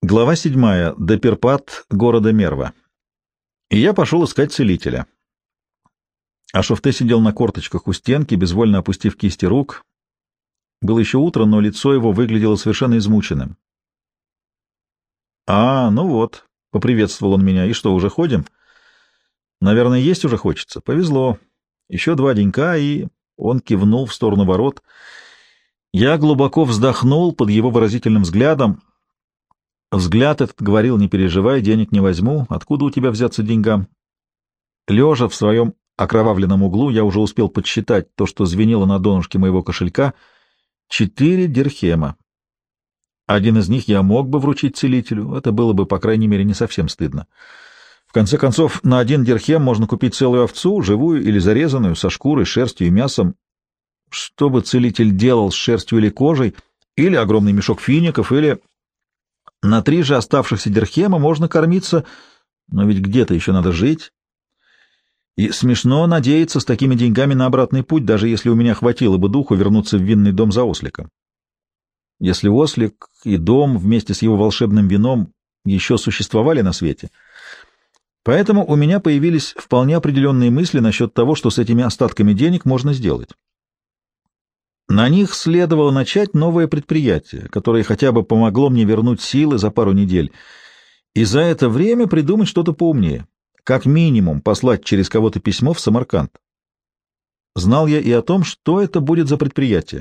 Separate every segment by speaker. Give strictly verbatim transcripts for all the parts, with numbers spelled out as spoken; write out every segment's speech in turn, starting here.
Speaker 1: Глава седьмая. Деперпат города Мерва. И я пошел искать целителя. Ашофте сидел на корточках у стенки, безвольно опустив кисти рук. Было еще утро, но лицо его выглядело совершенно измученным. «А, ну вот», — поприветствовал он меня, — «и что, уже ходим?» «Наверное, есть уже хочется. Повезло. Еще два денька, и...» Он кивнул в сторону ворот. Я глубоко вздохнул под его выразительным взглядом. Взгляд этот говорил: «Не переживай, денег не возьму. Откуда у тебя взяться деньгам?» Лежа в своем окровавленном углу, я уже успел подсчитать то, что звенело на донышке моего кошелька. Четыре дирхема. Один из них я мог бы вручить целителю. Это было бы, по крайней мере, не совсем стыдно. В конце концов, на один дирхем можно купить целую овцу, живую или зарезанную, со шкурой, шерстью и мясом. Что бы целитель делал с шерстью или кожей, или огромный мешок фиников, или... На три же оставшихся дирхема можно кормиться, но ведь где-то еще надо жить. И смешно надеяться с такими деньгами на обратный путь, даже если у меня хватило бы духу вернуться в винный дом за осликом. Если ослик и дом вместе с его волшебным вином еще существовали на свете. Поэтому у меня появились вполне определенные мысли насчет того, что с этими остатками денег можно сделать. На них следовало начать новое предприятие, которое хотя бы помогло мне вернуть силы за пару недель, и за это время придумать что-то поумнее, как минимум послать через кого-то письмо в Самарканд. Знал я и о том, что это будет за предприятие.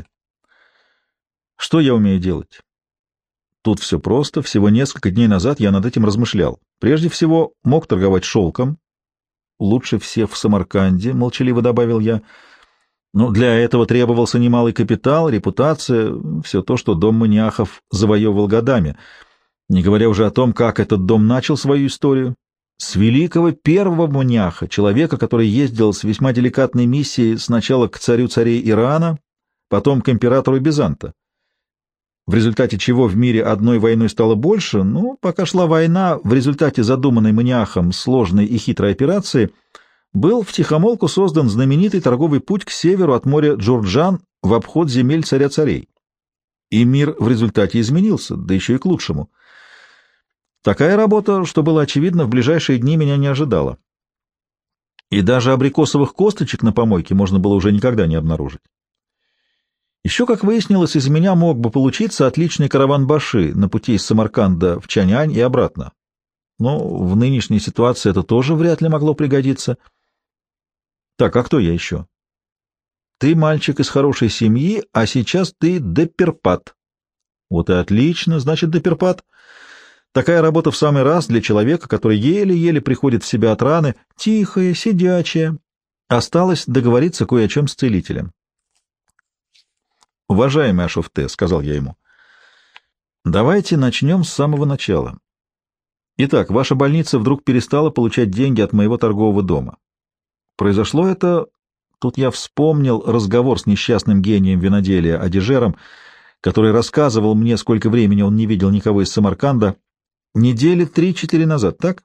Speaker 1: Что я умею делать? Тут все просто. Всего несколько дней назад я над этим размышлял. Прежде всего, мог торговать шелком. Лучше всех в Самарканде, молчаливо добавил я. Но для этого требовался немалый капитал, репутация, все то, что дом Маниахов завоевывал годами, не говоря уже о том, как этот дом начал свою историю. С великого первого Маниаха, человека, который ездил с весьма деликатной миссией сначала к царю царей Ирана, потом к императору Бизанта, в результате чего в мире одной войной стало больше, но пока шла война, в результате задуманной Маниахом сложной и хитрой операции был втихомолку создан знаменитый торговый путь к северу от моря Джурджан в обход земель царя-царей. И мир в результате изменился, да еще и к лучшему. Такая работа, что было очевидно, в ближайшие дни меня не ожидала. И даже абрикосовых косточек на помойке можно было уже никогда не обнаружить. Еще, как выяснилось, из меня мог бы получиться отличный караван баши на пути из Самарканда в Чаньань и обратно. Но в нынешней ситуации это тоже вряд ли могло пригодиться. Так, а кто я еще? Ты мальчик из хорошей семьи, а сейчас ты деперпат. Вот и отлично, значит, деперпат. Такая работа в самый раз для человека, который еле-еле приходит в себя от раны, тихая, сидячая. Осталось договориться кое о чем с целителем. «Уважаемый Ашофте», — сказал я ему, — «давайте начнем с самого начала. Итак, ваша больница вдруг перестала получать деньги от моего торгового дома. Произошло это...» Тут я вспомнил разговор с несчастным гением виноделия Адижером, который рассказывал мне, сколько времени он не видел никого из Самарканда, недели три-четыре назад, так?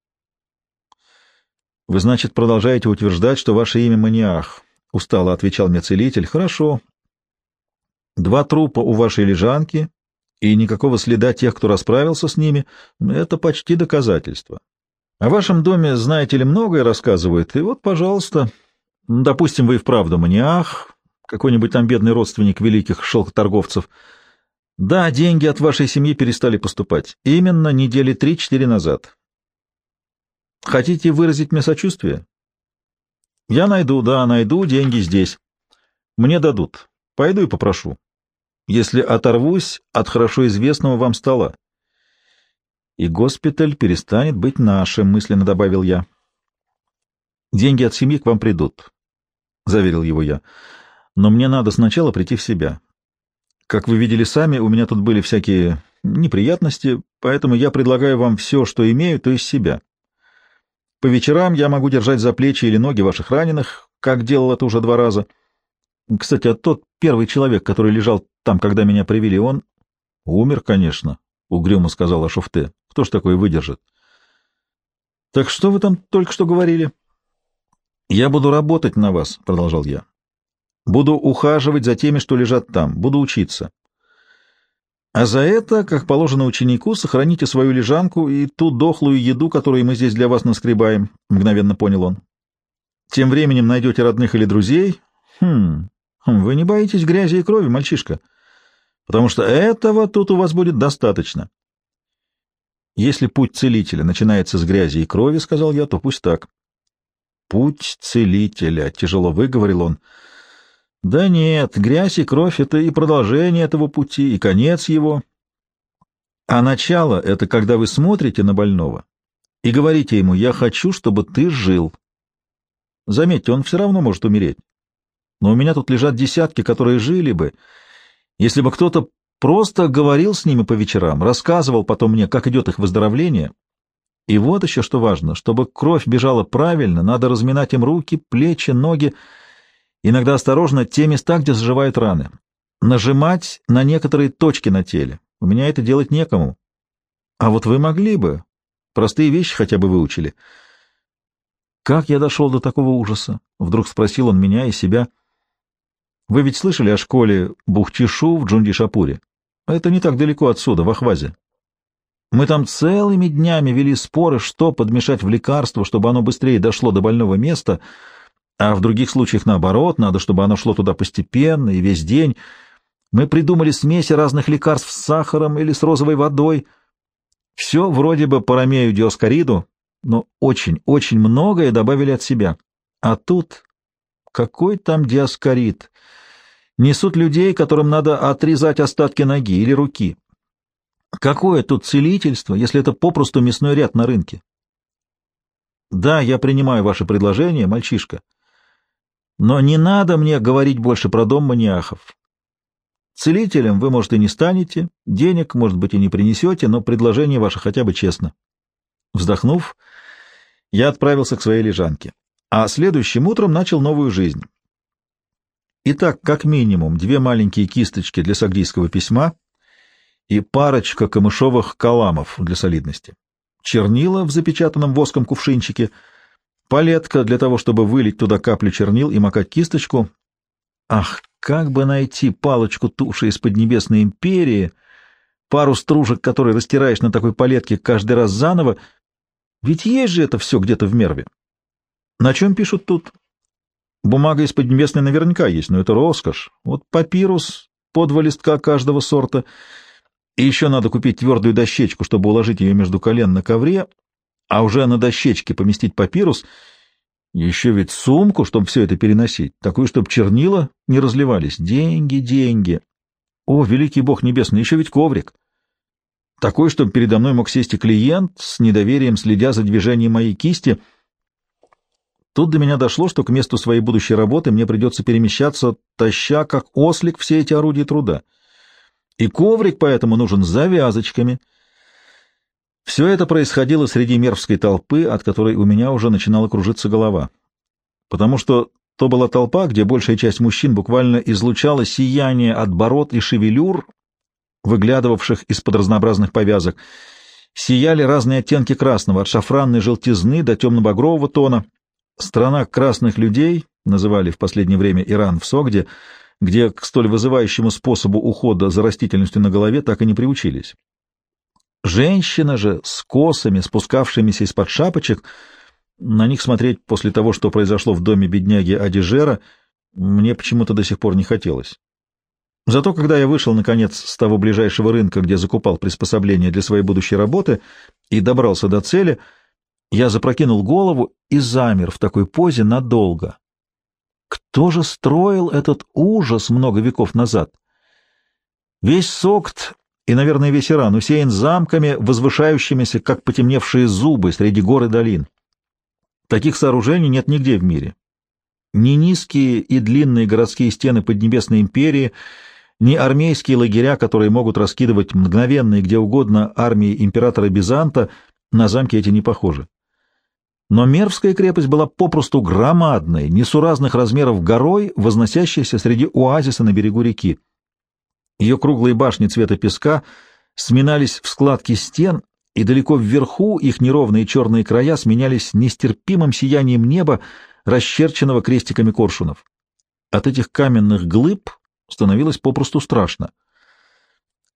Speaker 1: «Вы, значит, продолжаете утверждать, что ваше имя Маниах?» — устало отвечал мне целитель. «Хорошо. Два трупа у вашей лежанки и никакого следа тех, кто расправился с ними — это почти доказательство. О вашем доме, знаете ли, многое рассказывают, и вот, пожалуйста, допустим, вы и вправду Маниах, какой-нибудь там бедный родственник великих шелкоторговцев. Да, деньги от вашей семьи перестали поступать. Именно недели три-четыре назад. Хотите выразить мне сочувствие? Я найду, да, найду, деньги здесь. Мне дадут. Пойду и попрошу. Если оторвусь от хорошо известного вам стола. И госпиталь перестанет быть нашим, мысленно добавил я. Деньги от семьи к вам придут, заверил его я. Но мне надо сначала прийти в себя. Как вы видели сами, у меня тут были всякие неприятности, поэтому я предлагаю вам все, что имею, то есть себя. По вечерам я могу держать за плечи или ноги ваших раненых, как делал это уже два раза. Кстати, а тот первый человек, который лежал там, когда меня привели, он умер, конечно, — угрюмо сказал Ашофте. Кто ж такой выдержит? — Так что вы там только что говорили? — Я буду работать на вас, — продолжал я. — Буду ухаживать за теми, что лежат там, буду учиться. А за это, как положено ученику, сохраните свою лежанку и ту дохлую еду, которую мы здесь для вас наскребаем, — мгновенно понял он. Тем временем найдете родных или друзей. Хм, вы не боитесь грязи и крови, мальчишка, потому что этого тут у вас будет достаточно. Если путь целителя начинается с грязи и крови, — сказал я, — то пусть так. Путь целителя, — тяжело выговорил он. Да нет, грязь и кровь — это и продолжение этого пути, и конец его. А начало — это когда вы смотрите на больного и говорите ему: «Я хочу, чтобы ты жил». Заметьте, он все равно может умереть. Но у меня тут лежат десятки, которые жили бы, если бы кто-то просто говорил с ними по вечерам, рассказывал потом мне, как идет их выздоровление. И вот еще что важно: чтобы кровь бежала правильно, надо разминать им руки, плечи, ноги, иногда осторожно те места, где заживают раны, нажимать на некоторые точки на теле. У меня это делать некому. А вот вы могли бы. Простые вещи хотя бы выучили. Как я дошел до такого ужаса? Вдруг спросил он меня и себя. Вы ведь слышали о школе Бухтишу в Джундишапуре? Это не так далеко отсюда, в Ахвазе. Мы там целыми днями вели споры, что подмешать в лекарство, чтобы оно быстрее дошло до больного места, а в других случаях наоборот, надо, чтобы оно шло туда постепенно и весь день. Мы придумали смеси разных лекарств с сахаром или с розовой водой. Все вроде бы по Ромею Диоскориду, но очень-очень многое добавили от себя. А тут какой там Диоскорид? Несут людей, которым надо отрезать остатки ноги или руки. Какое тут целительство, если это попросту мясной ряд на рынке? Да, я принимаю ваше предложение, мальчишка, но не надо мне говорить больше про дом маниахов. Целителем вы, может, и не станете, денег, может быть, и не принесете, но предложение ваше хотя бы честно. Вздохнув, я отправился к своей лежанке, а следующим утром начал новую жизнь. Итак, как минимум, две маленькие кисточки для сагдийского письма и парочка камышовых каламов для солидности, чернила в запечатанном воском кувшинчике, палетка для того, чтобы вылить туда каплю чернил и макать кисточку. Ах, как бы найти палочку туши из Поднебесной империи, пару стружек, которые растираешь на такой палетке каждый раз заново, ведь есть же это все где-то в Мерве. На чем пишут тут? Бумага из Поднебесной наверняка есть, но это роскошь. Вот папирус по два листка каждого сорта, и еще надо купить твердую дощечку, чтобы уложить ее между колен на ковре, а уже на дощечке поместить папирус, еще ведь сумку, чтобы все это переносить, такую, чтобы чернила не разливались. Деньги, деньги. О, великий Бог небесный, еще ведь коврик. Такой, чтобы передо мной мог сесть и клиент, с недоверием следя за движением моей кисти. Тут до меня дошло, что к месту своей будущей работы мне придется перемещаться, таща, как ослик, все эти орудия труда. И коврик поэтому нужен с завязочками. Все это происходило среди мервской толпы, от которой у меня уже начинала кружиться голова. Потому что то была толпа, где большая часть мужчин буквально излучала сияние от бород и шевелюр, выглядывавших из-под разнообразных повязок. Сияли разные оттенки красного, от шафранной желтизны до темно-багрового тона. Страна красных людей, называли в последнее время Иран в Согде, где к столь вызывающему способу ухода за растительностью на голове так и не приучились. Женщина же с косами, спускавшимися из-под шапочек, на них смотреть после того, что произошло в доме бедняги Адижера, мне почему-то до сих пор не хотелось. Зато когда я вышел, наконец, с того ближайшего рынка, где закупал приспособления для своей будущей работы, и добрался до цели, я запрокинул голову и замер в такой позе надолго. Кто же строил этот ужас много веков назад? Весь Согд и, наверное, весь Иран усеян замками, возвышающимися, как потемневшие зубы среди гор и долин. Таких сооружений нет нигде в мире. Ни низкие и длинные городские стены Поднебесной империи, ни армейские лагеря, которые могут раскидывать мгновенно и где угодно армии императора Бизанта, на замки эти не похожи. Но Мервская крепость была попросту громадной, несуразных размеров горой, возносящейся среди оазиса на берегу реки. Ее круглые башни цвета песка сминались в складки стен, и далеко вверху их неровные черные края сменялись нестерпимым сиянием неба, расчерченного крестиками коршунов. От этих каменных глыб становилось попросту страшно.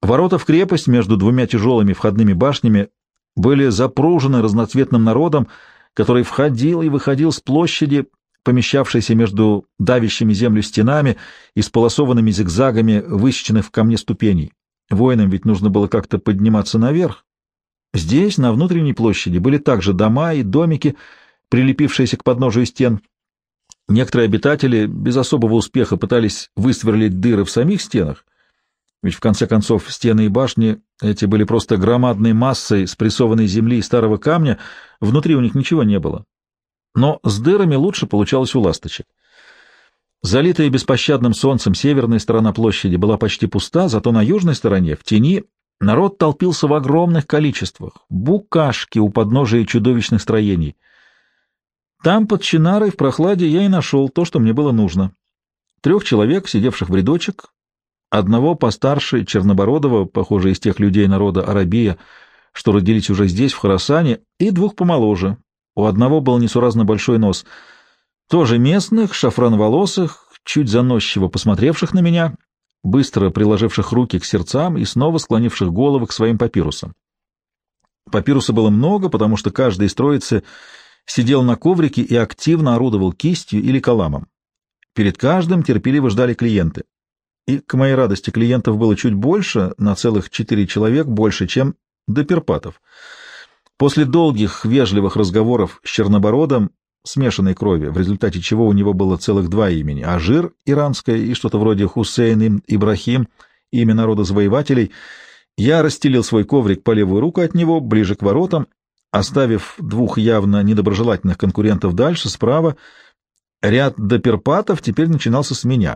Speaker 1: Ворота в крепость между двумя тяжелыми входными башнями были запружены разноцветным народом, который входил и выходил с площади, помещавшейся между давящими землю стенами и сполосованными зигзагами высеченных в камне ступеней. Воинам ведь нужно было как-то подниматься наверх. Здесь, на внутренней площади, были также дома и домики, прилепившиеся к подножию стен. Некоторые обитатели без особого успеха пытались высверлить дыры в самих стенах, ведь в конце концов стены и башни эти были просто громадной массой спрессованной земли и старого камня, внутри у них ничего не было. Но с дырами лучше получалось у ласточек. Залитая беспощадным солнцем северная сторона площади была почти пуста, зато на южной стороне, в тени, народ толпился в огромных количествах, букашки у подножия чудовищных строений. Там, под чинарой, в прохладе, я и нашел то, что мне было нужно. Трех человек, сидевших в рядочек, одного постарше, чернобородого, похоже, из тех людей народа Арабия, что родились уже здесь, в Хорасане, и двух помоложе. У одного был несуразно большой нос. Тоже местных, шафрановолосых, чуть заносчиво посмотревших на меня, быстро приложивших руки к сердцам и снова склонивших головы к своим папирусам. Папируса было много, потому что каждый из троицы сидел на коврике и активно орудовал кистью или каламом. Перед каждым терпеливо ждали клиенты. И, к моей радости, клиентов было чуть больше, на целых четыре человек больше, чем до Перпатов. После долгих вежливых разговоров с Чернобородом, смешанной крови, в результате чего у него было целых два имени — Ажир, иранское, и что-то вроде Хусейн Ибрахим, имя народа завоевателей, я расстелил свой коврик по левую руку от него, ближе к воротам, оставив двух явно недоброжелательных конкурентов дальше, справа. Ряд до Перпатов теперь начинался с меня.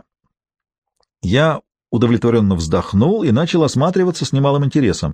Speaker 1: Я удовлетворенно вздохнул и начал осматриваться с немалым интересом.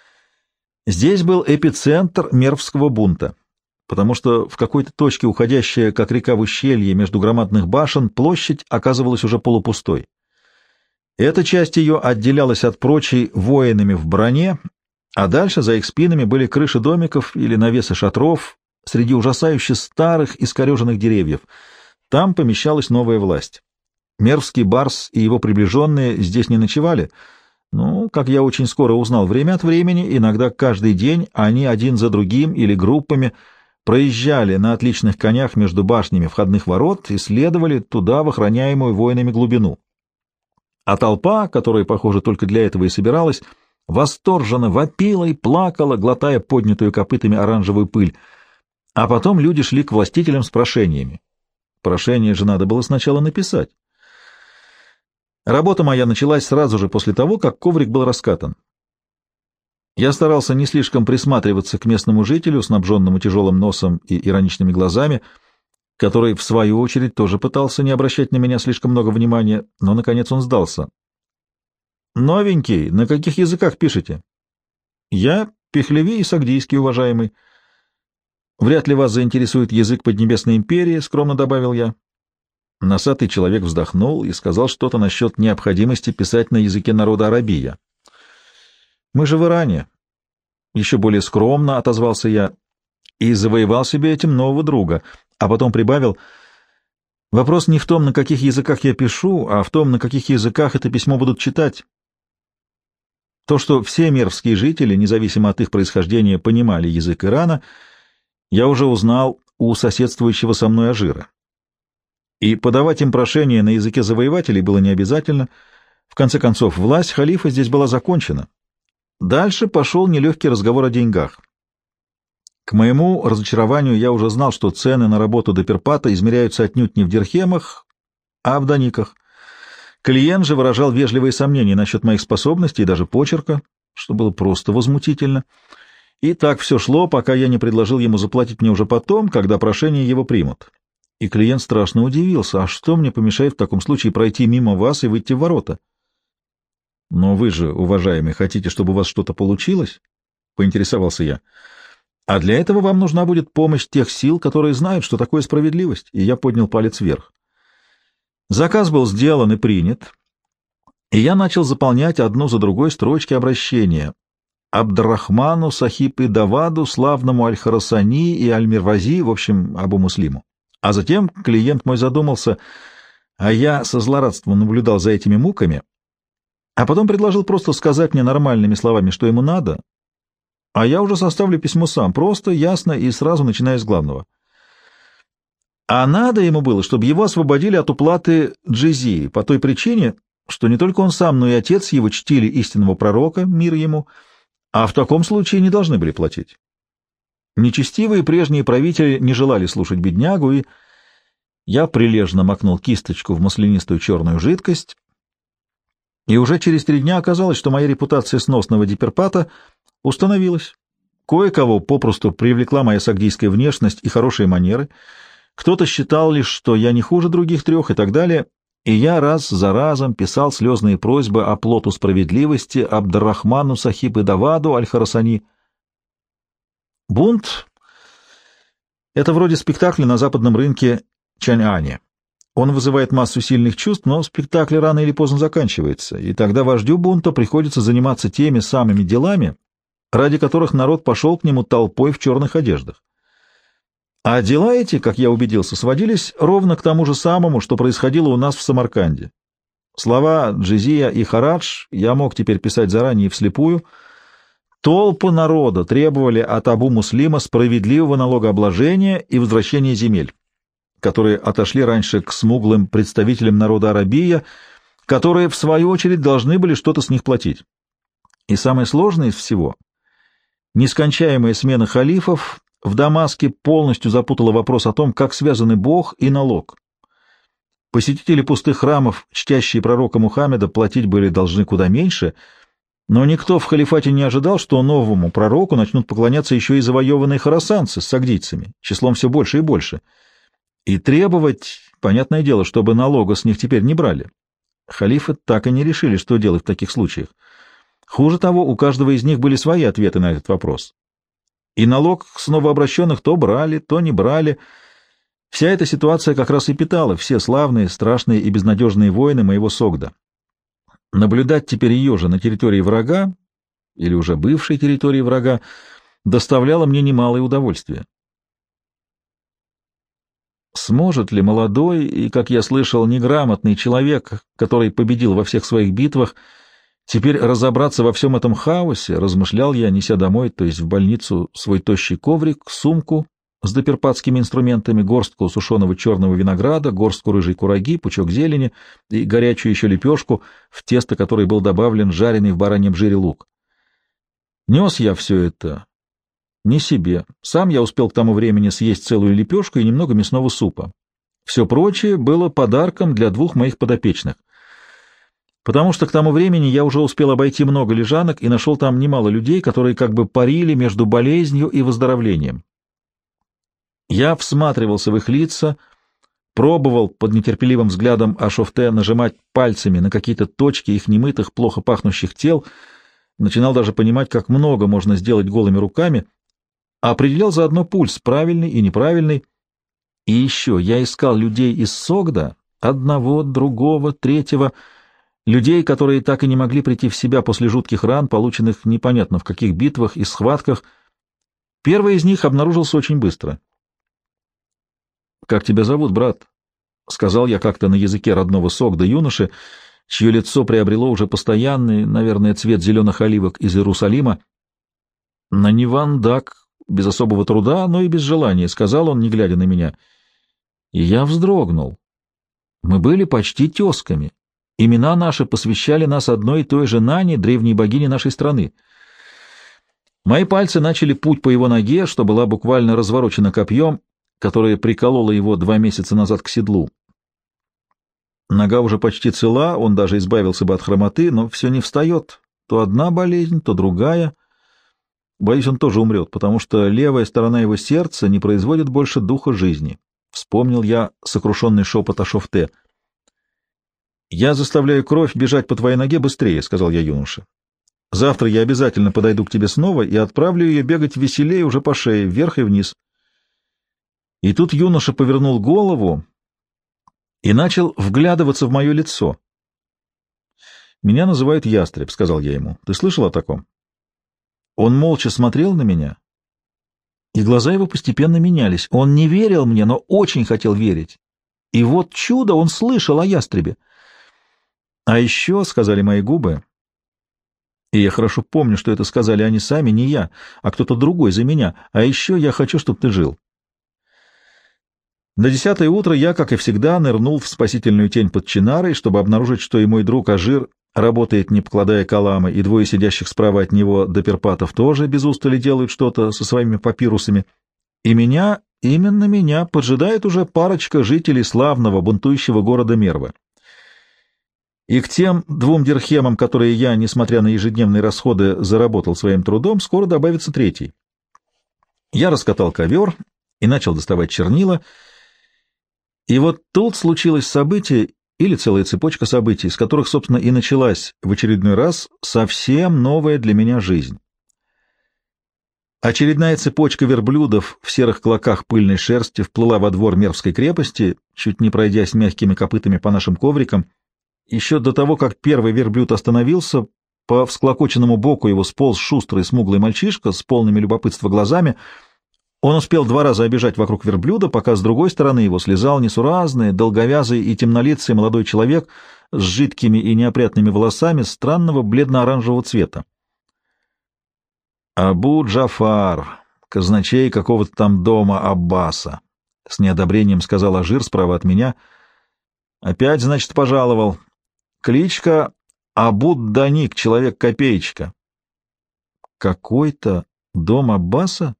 Speaker 1: Здесь был эпицентр мервского бунта, потому что в какой-то точке, уходящая как река в ущелье между громадных башен, площадь оказывалась уже полупустой. Эта часть ее отделялась от прочей воинами в броне, а дальше за их спинами были крыши домиков или навесы шатров среди ужасающе старых искореженных деревьев. Там помещалась новая власть. Мервский барс и его приближенные здесь не ночевали. Ну, как я очень скоро узнал, время от времени, иногда каждый день, они один за другим или группами проезжали на отличных конях между башнями входных ворот и следовали туда в охраняемую воинами глубину. А толпа, которая, похоже, только для этого и собиралась, восторженно вопила и плакала, глотая поднятую копытами оранжевую пыль. А потом люди шли к властителям с прошениями. Прошение же надо было сначала написать. Работа моя началась сразу же после того, как коврик был раскатан. Я старался не слишком присматриваться к местному жителю, снабженному тяжелым носом и ироничными глазами, который, в свою очередь, тоже пытался не обращать на меня слишком много внимания, но, наконец, он сдался. «Новенький, на каких языках пишете?» «Я Пехлеви и Сагдийский, уважаемый». «Вряд ли вас заинтересует язык Поднебесной империи», — скромно добавил я. Носатый человек вздохнул и сказал что-то насчет необходимости писать на языке народа Арабия. «Мы же в Иране», — еще более скромно отозвался я, и завоевал себе этим нового друга, а потом прибавил: «Вопрос не в том, на каких языках я пишу, а в том, на каких языках это письмо будут читать». То, что все мервские жители, независимо от их происхождения, понимали язык Ирана, я уже узнал у соседствующего со мной Ажира. И подавать им прошение на языке завоевателей было не обязательно. В конце концов, власть халифа здесь была закончена. Дальше пошел нелегкий разговор о деньгах. К моему разочарованию я уже знал, что цены на работу до Перпата измеряются отнюдь не в дирхемах, а в даниках. Клиент же выражал вежливые сомнения насчет моих способностей и даже почерка, что было просто возмутительно. И так все шло, пока я не предложил ему заплатить мне уже потом, когда прошение его примут. И клиент страшно удивился: а что мне помешает в таком случае пройти мимо вас и выйти в ворота? — Но вы же, уважаемый, хотите, чтобы у вас что-то получилось? — поинтересовался я. — А для этого вам нужна будет помощь тех сил, которые знают, что такое справедливость. И я поднял палец вверх. Заказ был сделан и принят, и я начал заполнять одну за другой строчки обращения. Абдрахману, Сахиб и Даваду, славному Аль-Харасани и Аль-Мирвази, в общем, Абу Муслиму. А затем клиент мой задумался, а я со злорадством наблюдал за этими муками. А потом предложил просто сказать мне нормальными словами, что ему надо, а я уже составлю письмо сам, просто, ясно и сразу начиная с главного. А надо ему было, чтобы его освободили от уплаты джизии, по той причине, что не только он сам, но и отец его чтили истинного пророка, мир ему, а в таком случае не должны были платить. Нечестивые прежние правители не желали слушать беднягу, и я прилежно макнул кисточку в маслянистую черную жидкость, и уже через три дня оказалось, что моя репутация сносного диперпата установилась. Кое-кого попросту привлекла моя сагдийская внешность и хорошие манеры, кто-то считал лишь, что я не хуже других трех и так далее, и я раз за разом писал слезные просьбы о плоту справедливости Абд-ар-Рахману Сахиб и Даваду Аль-Харасани. Бунт — это вроде спектакля на западном рынке Чаньане. Он вызывает массу сильных чувств, но спектакль рано или поздно заканчивается, и тогда вождю бунта приходится заниматься теми самыми делами, ради которых народ пошел к нему толпой в черных одеждах. А дела эти, как я убедился, сводились ровно к тому же самому, что происходило у нас в Самарканде. Слова «джизия» и «харадж» я мог теперь писать заранее вслепую. Толпы народа требовали от Абу-Муслима справедливого налогообложения и возвращения земель, которые отошли раньше к смуглым представителям народа Арабия, которые, в свою очередь, должны были что-то с них платить. И самое сложное из всего — нескончаемая смена халифов в Дамаске полностью запутала вопрос о том, как связаны Бог и налог. Посетители пустых храмов, чтящие пророка Мухаммеда, платить были должны куда меньше, но никто в халифате не ожидал, что новому пророку начнут поклоняться еще и завоеванные хорасанцы с сагдийцами, числом все больше и больше, и требовать, понятное дело, чтобы налога с них теперь не брали. Халифы так и не решили, что делать в таких случаях. Хуже того, у каждого из них были свои ответы на этот вопрос. И налог с новообращенных то брали, то не брали. Вся эта ситуация как раз и питала все славные, страшные и безнадежные войны моего Согда. Наблюдать теперь ее же на территории врага, или уже бывшей территории врага, доставляло мне немалое удовольствие. Сможет ли молодой и, как я слышал, неграмотный человек, который победил во всех своих битвах, теперь разобраться во всем этом хаосе, размышлял я, неся домой, то есть в больницу, свой тощий коврик, сумку с доперпатскими инструментами, горстку сушеного черного винограда, горстку рыжей кураги, пучок зелени и горячую еще лепешку, в тесто которой был добавлен жареный в бараньем жире лук. Нес я все это не себе. Сам я успел к тому времени съесть целую лепешку и немного мясного супа. Все прочее было подарком для двух моих подопечных, потому что к тому времени я уже успел обойти много лежанок и нашел там немало людей, которые как бы парили между болезнью и выздоровлением. Я всматривался в их лица, пробовал под нетерпеливым взглядом Ашофте нажимать пальцами на какие-то точки их немытых, плохо пахнущих тел, начинал даже понимать, как много можно сделать голыми руками, определял заодно пульс, правильный и неправильный. И еще я искал людей из Согда, одного, другого, третьего, людей, которые так и не могли прийти в себя после жутких ран, полученных непонятно в каких битвах и схватках. Первый из них обнаружился очень быстро. «Как тебя зовут, брат?» — сказал я как-то на языке родного Согда юноши, чье лицо приобрело уже постоянный, наверное, цвет зеленых оливок из Иерусалима. «Наниван Дак», без особого труда, но и без желания, — сказал он, не глядя на меня. И я вздрогнул. Мы были почти тезками. Имена наши посвящали нас одной и той же Нане, древней богине нашей страны. Мои пальцы начали путь по его ноге, что была буквально разворочена копьем, которое прикололо его два месяца назад к седлу. Нога уже почти цела, он даже избавился бы от хромоты, но все не встает. То одна болезнь, то другая. Боюсь, он тоже умрет, потому что левая сторона его сердца не производит больше духа жизни. Вспомнил я сокрушенный шепот Ашофте. «Я заставляю кровь бежать по твоей ноге быстрее», — сказал я юноше. «Завтра я обязательно подойду к тебе снова и отправлю ее бегать веселее уже по шее, вверх и вниз». И тут юноша повернул голову и начал вглядываться в мое лицо. «Меня называют Ястреб», — сказал я ему. «Ты слышал о таком?» Он молча смотрел на меня, и глаза его постепенно менялись. Он не верил мне, но очень хотел верить. И вот чудо, он слышал о Ястребе. «А еще, — сказали мои губы, И я хорошо помню, что это сказали они сами, не я, а кто-то другой за меня. А еще я хочу, чтобы ты жил. На десятое утро я, как и всегда, нырнул в спасительную тень под чинарой, чтобы обнаружить, что и мой друг Ажир работает, не покладая каламы, и двое сидящих справа от него доперпатов тоже без устали делают что-то со своими папирусами. И меня, именно меня, поджидает уже парочка жителей славного бунтующего города Мервы. И к тем двум дирхемам, которые я, несмотря на ежедневные расходы, заработал своим трудом, скоро добавится третий. Я раскатал ковер и начал доставать чернила, и вот тут случилось событие, или целая цепочка событий, с которых, собственно, и началась в очередной раз совсем новая для меня жизнь. Очередная цепочка верблюдов в серых клоках пыльной шерсти вплыла во двор Мервской крепости, чуть не пройдясь мягкими копытами по нашим коврикам. Еще до того, как первый верблюд остановился, по всклокоченному боку его сполз шустрый смуглый мальчишка с полными любопытства глазами. Он успел два раза обежать вокруг верблюда, пока с другой стороны его слезал несуразный, долговязый и темнолицый молодой человек с жидкими и неопрятными волосами странного бледно-оранжевого цвета. «Абу Джафар, казначей какого-то там дома Аббаса», — с неодобрением сказал Ажир справа от меня. «Опять, значит, пожаловал. Кличка Абуд-Даник, человек-копеечка». «Какой-то дом Аббаса?»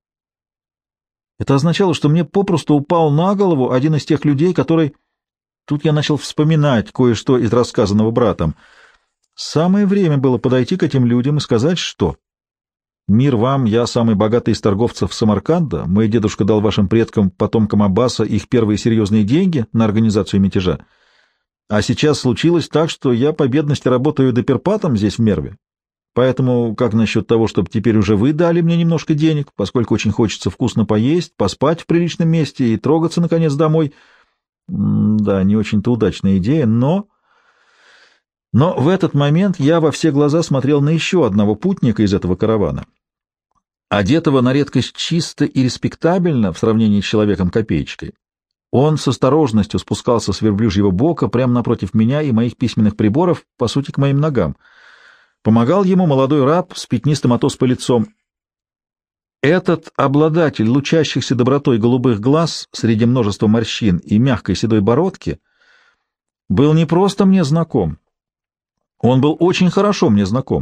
Speaker 1: Это означало, что мне попросту упал на голову один из тех людей, который... Тут я начал вспоминать кое-что из рассказанного братом. Самое время было подойти к этим людям и сказать, что... «Мир вам, я самый богатый из торговцев Самарканда, мой дедушка дал вашим предкам, потомкам Аббаса, их первые серьезные деньги на организацию мятежа. А сейчас случилось так, что я по бедности работаю доперпатом здесь, в Мерве. Поэтому как насчет того, чтобы теперь уже вы дали мне немножко денег, поскольку очень хочется вкусно поесть, поспать в приличном месте и трогаться, наконец, домой?» М да, не очень-то удачная идея, но... Но в этот момент я во все глаза смотрел на еще одного путника из этого каравана, одетого на редкость чисто и респектабельно в сравнении с человеком-копеечкой. Он с осторожностью спускался с верблюжьего бока прямо напротив меня и моих письменных приборов, по сути, к моим ногам. Помогал ему молодой раб с пятнистым от оспы лицом. Этот обладатель лучащихся добротой голубых глаз среди множества морщин и мягкой седой бородки был не просто мне знаком, он был очень хорошо мне знаком.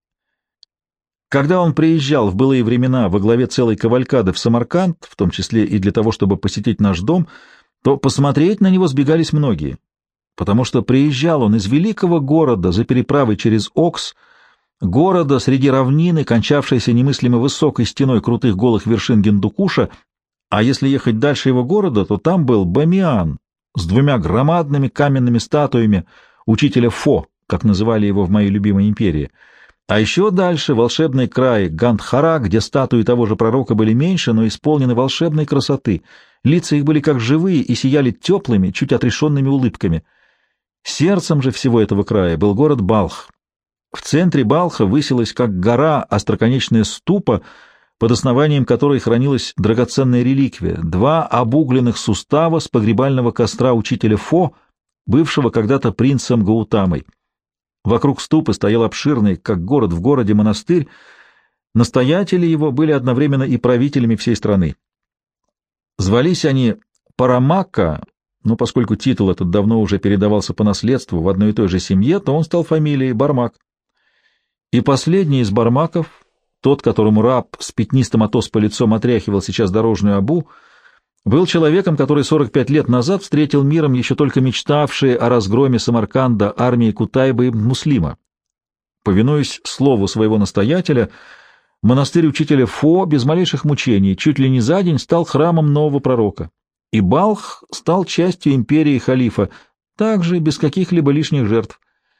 Speaker 1: Когда он приезжал в былые времена во главе целой кавалькады в Самарканд, в том числе и для того, чтобы посетить наш дом, то посмотреть на него сбегались многие, потому что приезжал он из великого города за переправой через Окс, города среди равнины, кончавшейся немыслимо высокой стеной крутых голых вершин Гиндукуша, а если ехать дальше его города, то там был Бамиан с двумя громадными каменными статуями учителя Фо, как называли его в моей любимой империи. А еще дальше волшебный край Гандхара, где статуи того же пророка были меньше, но исполнены волшебной красоты. Лица их были как живые и сияли теплыми, чуть отрешенными улыбками. Сердцем же всего этого края был город Балх. В центре Балха высилась как гора остроконечная ступа, под основанием которой хранилась драгоценная реликвия — два обугленных сустава с погребального костра учителя Фо, бывшего когда-то принцем Гаутамой. Вокруг ступы стоял обширный, как город в городе, монастырь. Настоятели его были одновременно и правителями всей страны. Звались они Парамакка, но поскольку титул этот давно уже передавался по наследству в одной и той же семье, то он стал фамилией Бармак. И последний из Бармаков, тот, которому раб с пятнистым от оспы лицом отряхивал сейчас дорожную обу, был человеком, который сорок пять лет назад встретил миром еще только мечтавшие о разгроме Самарканда армии Кутайбы ибн Муслима. Повинуясь слову своего настоятеля, монастырь учителя Фо без малейших мучений чуть ли не за день стал храмом нового пророка, и Балх стал частью империи халифа, также без каких-либо лишних жертв.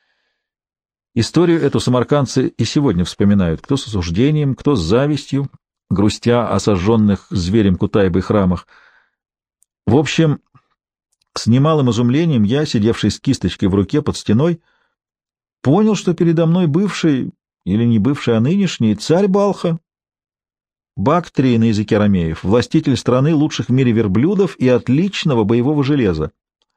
Speaker 1: Историю эту самаркандцы и сегодня вспоминают, кто с осуждением, кто с завистью, грустя о сожженных зверем Кутайбы храмах. В общем, с немалым изумлением я, сидевший с кисточкой в руке под стеной, понял, что передо мной бывший, или не бывший, а нынешний, царь Балха, Бактрий на языке ромеев, властитель страны лучших в мире верблюдов и отличного боевого железа.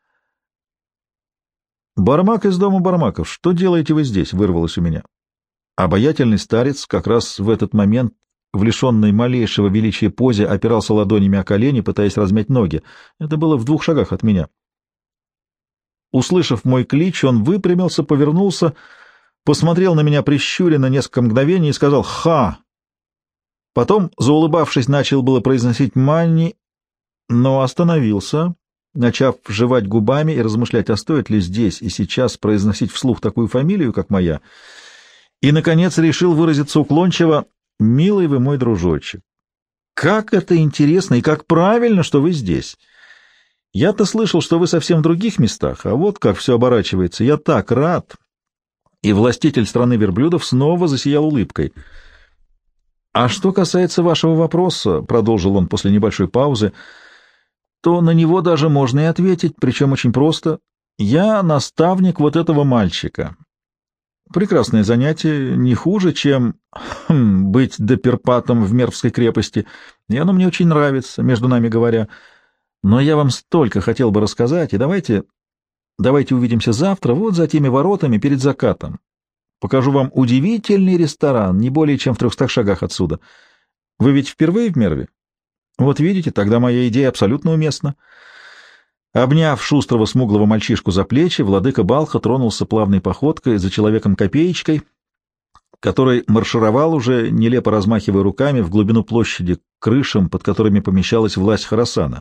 Speaker 1: «Бармак из дома Бармаков, что делаете вы здесь?» — вырвалось у меня. Обаятельный старец как раз в этот момент в лишенной малейшего величия позе опирался ладонями о колени, пытаясь размять ноги. Это было в двух шагах от меня. Услышав мой клич, он выпрямился, повернулся, посмотрел на меня прищуренно несколько мгновений и сказал «Ха!». Потом, заулыбавшись, начал было произносить «Манни», но остановился, начав жевать губами и размышлять, а стоит ли здесь и сейчас произносить вслух такую фамилию, как моя, и, наконец, решил выразиться уклончиво «Милый вы мой дружочек, как это интересно и как правильно, что вы здесь. Я-то слышал, что вы совсем в других местах, а вот как все оборачивается. Я так рад!» И властитель страны верблюдов снова засиял улыбкой. «А что касается вашего вопроса, — продолжил он после небольшой паузы, — то на него даже можно и ответить, причем очень просто. Я наставник вот этого мальчика. Прекрасное занятие, не хуже, чем хм, быть доперпатом в Мервской крепости, и оно мне очень нравится, между нами говоря. Но я вам столько хотел бы рассказать, и давайте, давайте увидимся завтра вот за теми воротами перед закатом. Покажу вам удивительный ресторан, не более чем в трехстах шагах отсюда. Вы ведь впервые в Мерве? Вот видите, тогда моя идея абсолютно уместна». Обняв шустрого смуглого мальчишку за плечи, владыка Балха тронулся плавной походкой за человеком-копеечкой, который маршировал уже, нелепо размахивая руками, в глубину площади к крышам, под которыми помещалась власть Хорасана.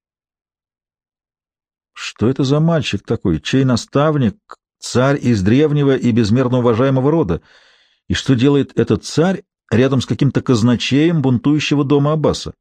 Speaker 1: Что это за мальчик такой, чей наставник, царь из древнего и безмерно уважаемого рода? И что делает этот царь рядом с каким-то казначеем бунтующего дома Аббаса?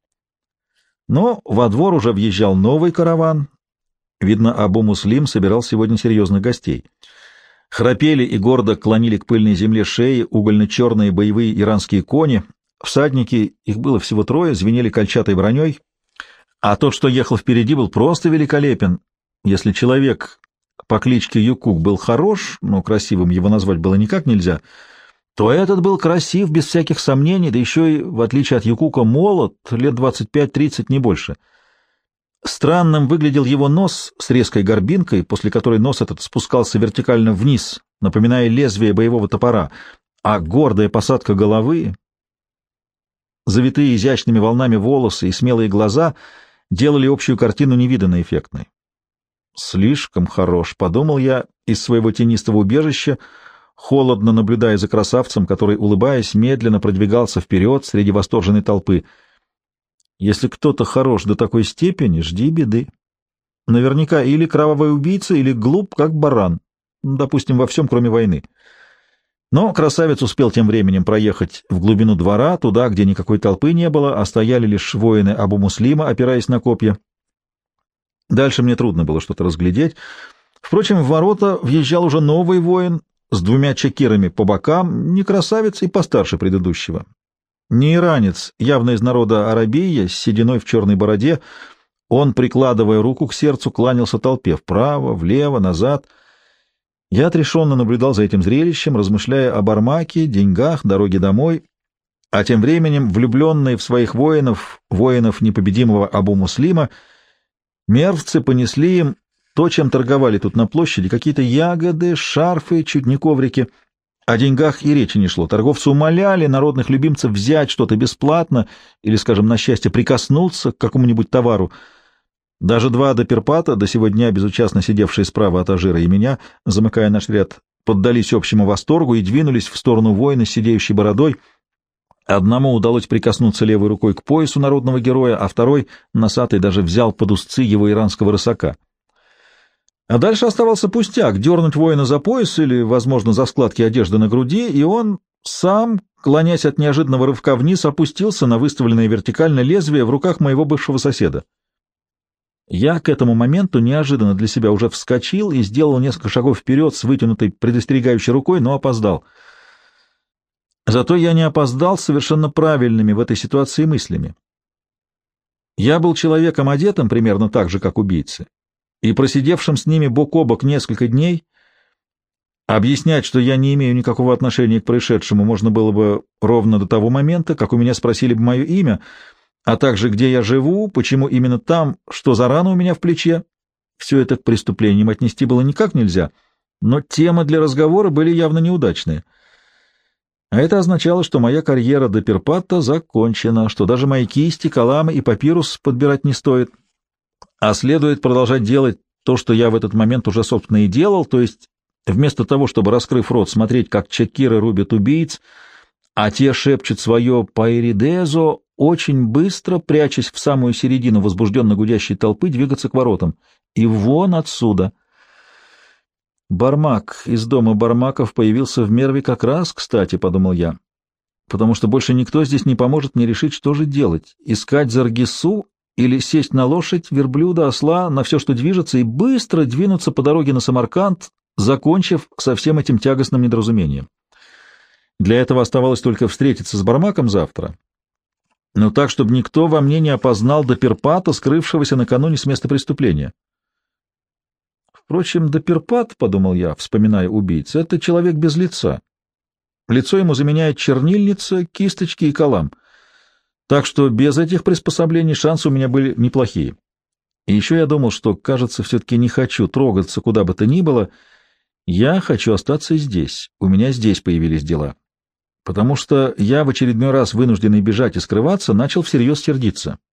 Speaker 1: Но во двор уже въезжал новый караван. Видно, Абу-Муслим собирал сегодня серьезных гостей. Храпели и гордо клонили к пыльной земле шеи угольно-черные боевые иранские кони. Всадники, их было всего трое, звенели кольчатой броней, а тот, что ехал впереди, был просто великолепен. Если человек по кличке Юкук был хорош, но красивым его назвать было никак нельзя, то этот был красив без всяких сомнений, да еще и, в отличие от Юкука, молод, лет двадцать пять-тридцать, не больше. Странным выглядел его нос с резкой горбинкой, после которой нос этот спускался вертикально вниз, напоминая лезвие боевого топора, а гордая посадка головы, завитые изящными волнами волосы и смелые глаза делали общую картину невиданно эффектной. «Слишком хорош», — подумал я из своего тенистого убежища, холодно наблюдая за красавцем, который, улыбаясь, медленно продвигался вперед среди восторженной толпы. Если кто-то хорош до такой степени, жди беды. Наверняка или кровавый убийца, или глуп, как баран, допустим, во всем, кроме войны. Но красавец успел тем временем проехать в глубину двора, туда, где никакой толпы не было, а стояли лишь воины Абу-Муслима, опираясь на копья. Дальше мне трудно было что-то разглядеть. Впрочем, в ворота въезжал уже новый воин с двумя чекирами по бокам, не красавец и постарше предыдущего. Не иранец, явно из народа Арабия, с сединой в черной бороде, он, прикладывая руку к сердцу, кланялся толпе вправо, влево, назад. Я отрешенно наблюдал за этим зрелищем, размышляя о Бармаке, деньгах, дороге домой, а тем временем влюбленные в своих воинов, воинов непобедимого Абу-Муслима, мервцы понесли им то, чем торговали тут на площади, какие-то ягоды, шарфы, чуть не коврики. О деньгах и речи не шло. Торговцы умоляли народных любимцев взять что-то бесплатно или, скажем, на счастье прикоснуться к какому-нибудь товару. Даже два доперпата, до сего дня безучастно сидевшие справа от Ажира и меня, замыкая наш ряд, поддались общему восторгу и двинулись в сторону воина с сидеющей бородой. Одному удалось прикоснуться левой рукой к поясу народного героя, а второй, носатый, даже взял под узцы его иранского рысака. А дальше оставался пустяк — дернуть воина за пояс или, возможно, за складки одежды на груди, и он сам, клонясь от неожиданного рывка вниз, опустился на выставленное вертикально лезвие в руках моего бывшего соседа. Я к этому моменту неожиданно для себя уже вскочил и сделал несколько шагов вперед с вытянутой предостерегающей рукой, но опоздал. Зато я не опоздал совершенно правильными в этой ситуации мыслями. Я был человеком одетым примерно так же, как убийцы, и просидевшим с ними бок о бок несколько дней. Объяснять, что я не имею никакого отношения к происшедшему, можно было бы ровно до того момента, как у меня спросили бы мое имя, а также где я живу, почему именно там, что за рана у меня в плече. Все это к преступлениям отнести было никак нельзя, но темы для разговора были явно неудачные. А это означало, что моя карьера до перпатта закончена, что даже мои кисти, каламы и папирус подбирать не стоит, а следует продолжать делать то, что я в этот момент уже, собственно, и делал, то есть вместо того, чтобы, раскрыв рот, смотреть, как чекиры рубят убийц, а те шепчут свое «пайридезо», очень быстро, прячась в самую середину возбужденно гудящей толпы, двигаться к воротам. И вон отсюда. Бармак из дома Бармаков появился в Мерве как раз, кстати, — подумал я, потому что больше никто здесь не поможет мне решить, что же делать — искать Заргису или сесть на лошадь, верблюда, осла, на все, что движется, и быстро двинуться по дороге на Самарканд, закончив со всем этим тягостным недоразумением. Для этого оставалось только встретиться с Бармаком завтра, но так, чтобы никто во мне не опознал Доперпата, скрывшегося накануне с места преступления. Впрочем, Доперпат, — подумал я, вспоминая убийц, — это человек без лица. Лицо ему заменяет чернильница, кисточки и калам. Так что без этих приспособлений шансы у меня были неплохие. И еще я думал, что, кажется, все-таки не хочу трогаться куда бы то ни было. Я хочу остаться здесь. У меня здесь появились дела. Потому что я в очередной раз, вынужденный бежать и скрываться, начал всерьез сердиться.